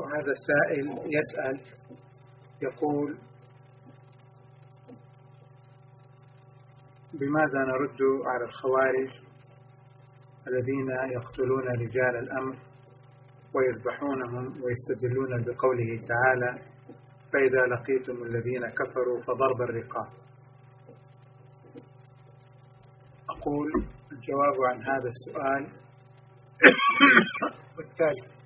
وهذا السائل يسأل يقول: بماذا نرد على الخوارج الذين يقتلون رجال الأمر ويذبحونهم ويستدلون بقوله تعالى: فإذا لقيتم الذين كفروا فضرب الرقاب؟ أقول الجواب عن هذا السؤال بالتالي: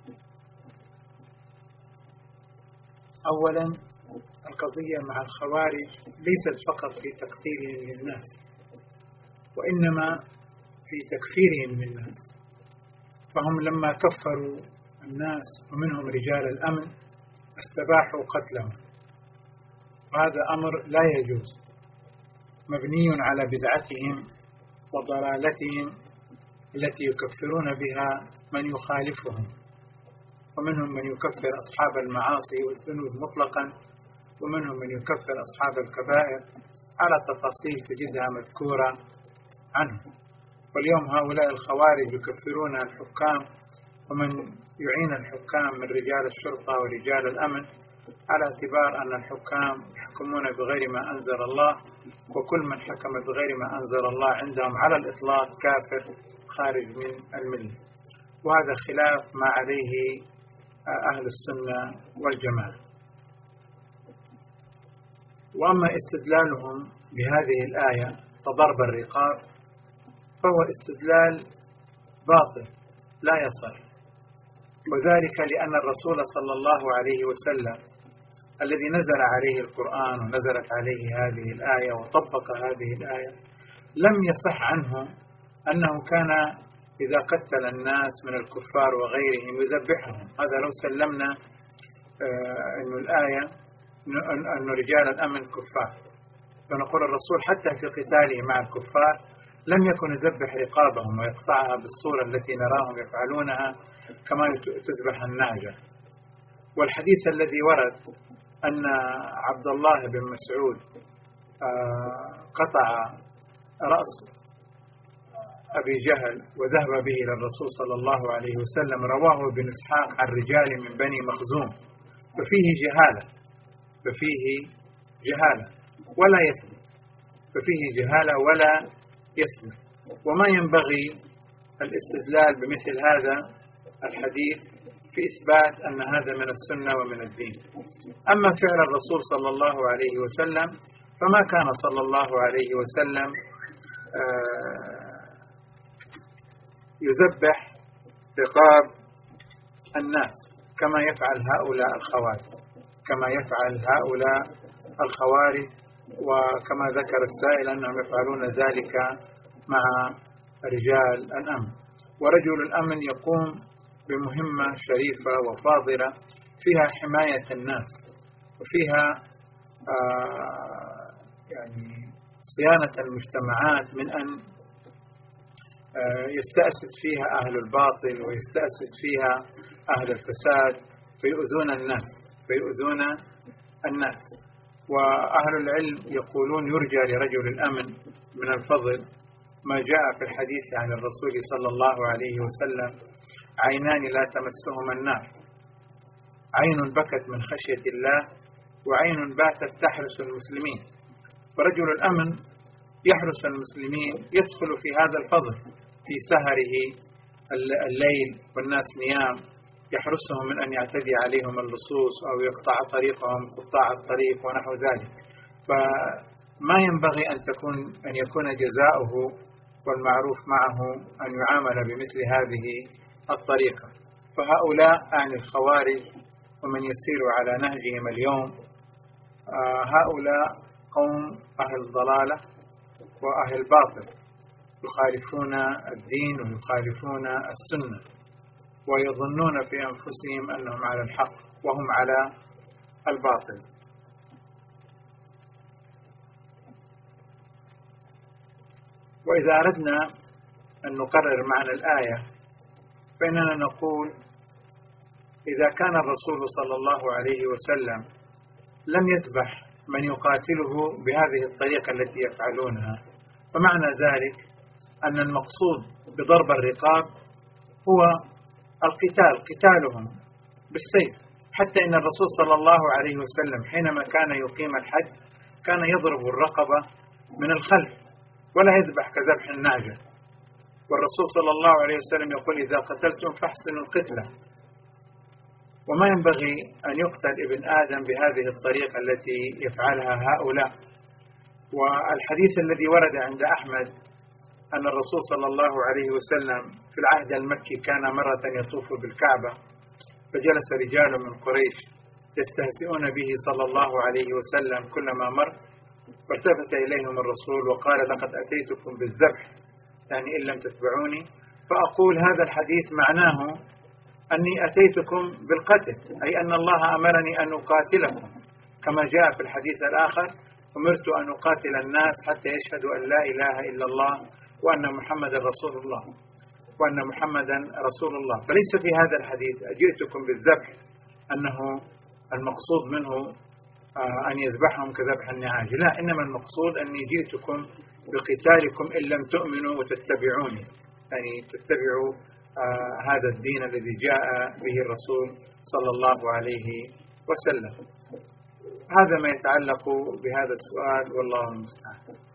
أولا، القضية مع الخوارج ليست فقط في تقتيلهم للناس، وإنما في تكفيرهم للناس. فهم لما كفروا الناس ومنهم رجال الأمن استباحوا قتلهم، وهذا أمر لا يجوز، مبني على بدعتهم وضلالتهم التي يكفرون بها من يخالفهم، ومنهم من يكفر أصحاب المعاصي والذنوب مطلقا، ومنهم من يكفر أصحاب الكبائر على تفاصيل تجدها مذكورة عنه. واليوم هؤلاء الخوارج يكفرون الحكام ومن يعين الحكام من رجال الشرطة ورجال الأمن، على اعتبار أن الحكام يحكمون بغير ما أنزل الله، وكل من حكم بغير ما أنزل الله عندهم على الإطلاق كافر خارج من الملة. وهذا خلاف ما عليه أهل السنة والجماعة. وأما استدلالهم بهذه الآية فضرب الرقاب فهو استدلال باطل لا يصح، وذلك لأن الرسول صلى الله عليه وسلم الذي نزل عليه القرآن ونزلت عليه هذه الآية وطبق هذه الآية لم يصح عنه أنه كان إذا قتل الناس من الكفار وغيرهم يذبحهم. هذا لو سلمنا أن الآية أن رجال الأمن كفار، فنقول الرسول حتى في قتاله مع الكفار لم يكن يذبح رقابهم ويقطعها بالصورة التي نراهم يفعلونها كما تذبح النعجة. والحديث الذي ورد أن عبد الله بن مسعود قطع رأس أبي جهل وذهب به إلى الرسول صلى الله عليه وسلم رواه ابن إسحاق عن رجال من بني مخزوم، ففيه جهالة ولا يثبت، ولا يثبت. وما ينبغي الاستدلال بمثل هذا الحديث في إثبات أن هذا من السنة ومن الدين. أما فعل الرسول صلى الله عليه وسلم فما كان صلى الله عليه وسلم يذبح رقاب الناس كما يفعل هؤلاء الخوارج، وكما ذكر السائل أنهم يفعلون ذلك مع رجال الأمن. ورجل الأمن يقوم بمهمة شريفة وفاضلة فيها حماية الناس، وفيها يعني صيانة المجتمعات من أن يستأسد فيها أهل الباطل ويستأسد فيها أهل الفساد فيؤذون الناس. وأهل العلم يقولون يرجى لرجل الأمن من الفضل ما جاء في الحديث عن الرسول صلى الله عليه وسلم: عينان لا تمسهما النار، عين بكت من خشية الله وعين باتت تحرس المسلمين. فرجل الأمن يحرس المسلمين يدخل في هذا الفضل في سهره الليل والناس نيام، يحرسهم من أن يعتدي عليهم اللصوص أو يقطع طريقهم قطاع الطريق ونحو ذلك. فما ينبغي أن يكون جزاؤه والمعروف معه أن يعامل بمثل هذه الطريقة. فهؤلاء عن الخوارج ومن يسير على نهجهم اليوم هؤلاء قوم أهل ضلالة وأهل باطل، يخالفون الدين ويخالفون السنة، ويظنون في أنفسهم أنهم على الحق وهم على الباطل. وإذا أردنا أن نقرر معنى الآية فإننا نقول: إذا كان الرسول صلى الله عليه وسلم لم يذبح من يقاتله بهذه الطريقة التي يفعلونها، فمعنى ذلك أن المقصود بضرب الرقاب هو قتالهم بالسيف. حتى إن الرسول صلى الله عليه وسلم حينما كان يقيم الحج كان يضرب الرقبة من الخلف ولا يذبح كذبح النعجة. والرسول صلى الله عليه وسلم يقول إذا قتلتم فاحسنوا القتلة. وما ينبغي أن يقتل ابن آدم بهذه الطريقة التي يفعلها هؤلاء. والحديث الذي ورد عند أحمد أن الرسول صلى الله عليه وسلم في العهد المكي كان مرة يطوف بالكعبة، فجلس رجال من قريش يستهزئون به صلى الله عليه وسلم كلما مر، فالتفت إليهم الرسول وقال لقد أتيتكم بالذبح، يعني إن لم تتبعوني. فأقول هذا الحديث معناه أني أتيتكم بالقتل، أي أن الله أمرني أن أقاتلكم، كما جاء في الحديث الآخر أمرت أن أقاتل الناس حتى يشهدوا أن لا إله إلا الله وأن محمدا رسول الله وأن محمدا رسول الله. فليس في هذا الحديث أجئتكم بالذبح أنه المقصود منه أن يذبحهم كذبح النعاج، لا، إنما المقصود أني جئتكم بقتالكم إن لم تؤمنوا وتتبعوني، يعني تتبعوا هذا الدين الذي جاء به الرسول صلى الله عليه وسلم. هذا ما يتعلق بهذا السؤال، والله المستعان.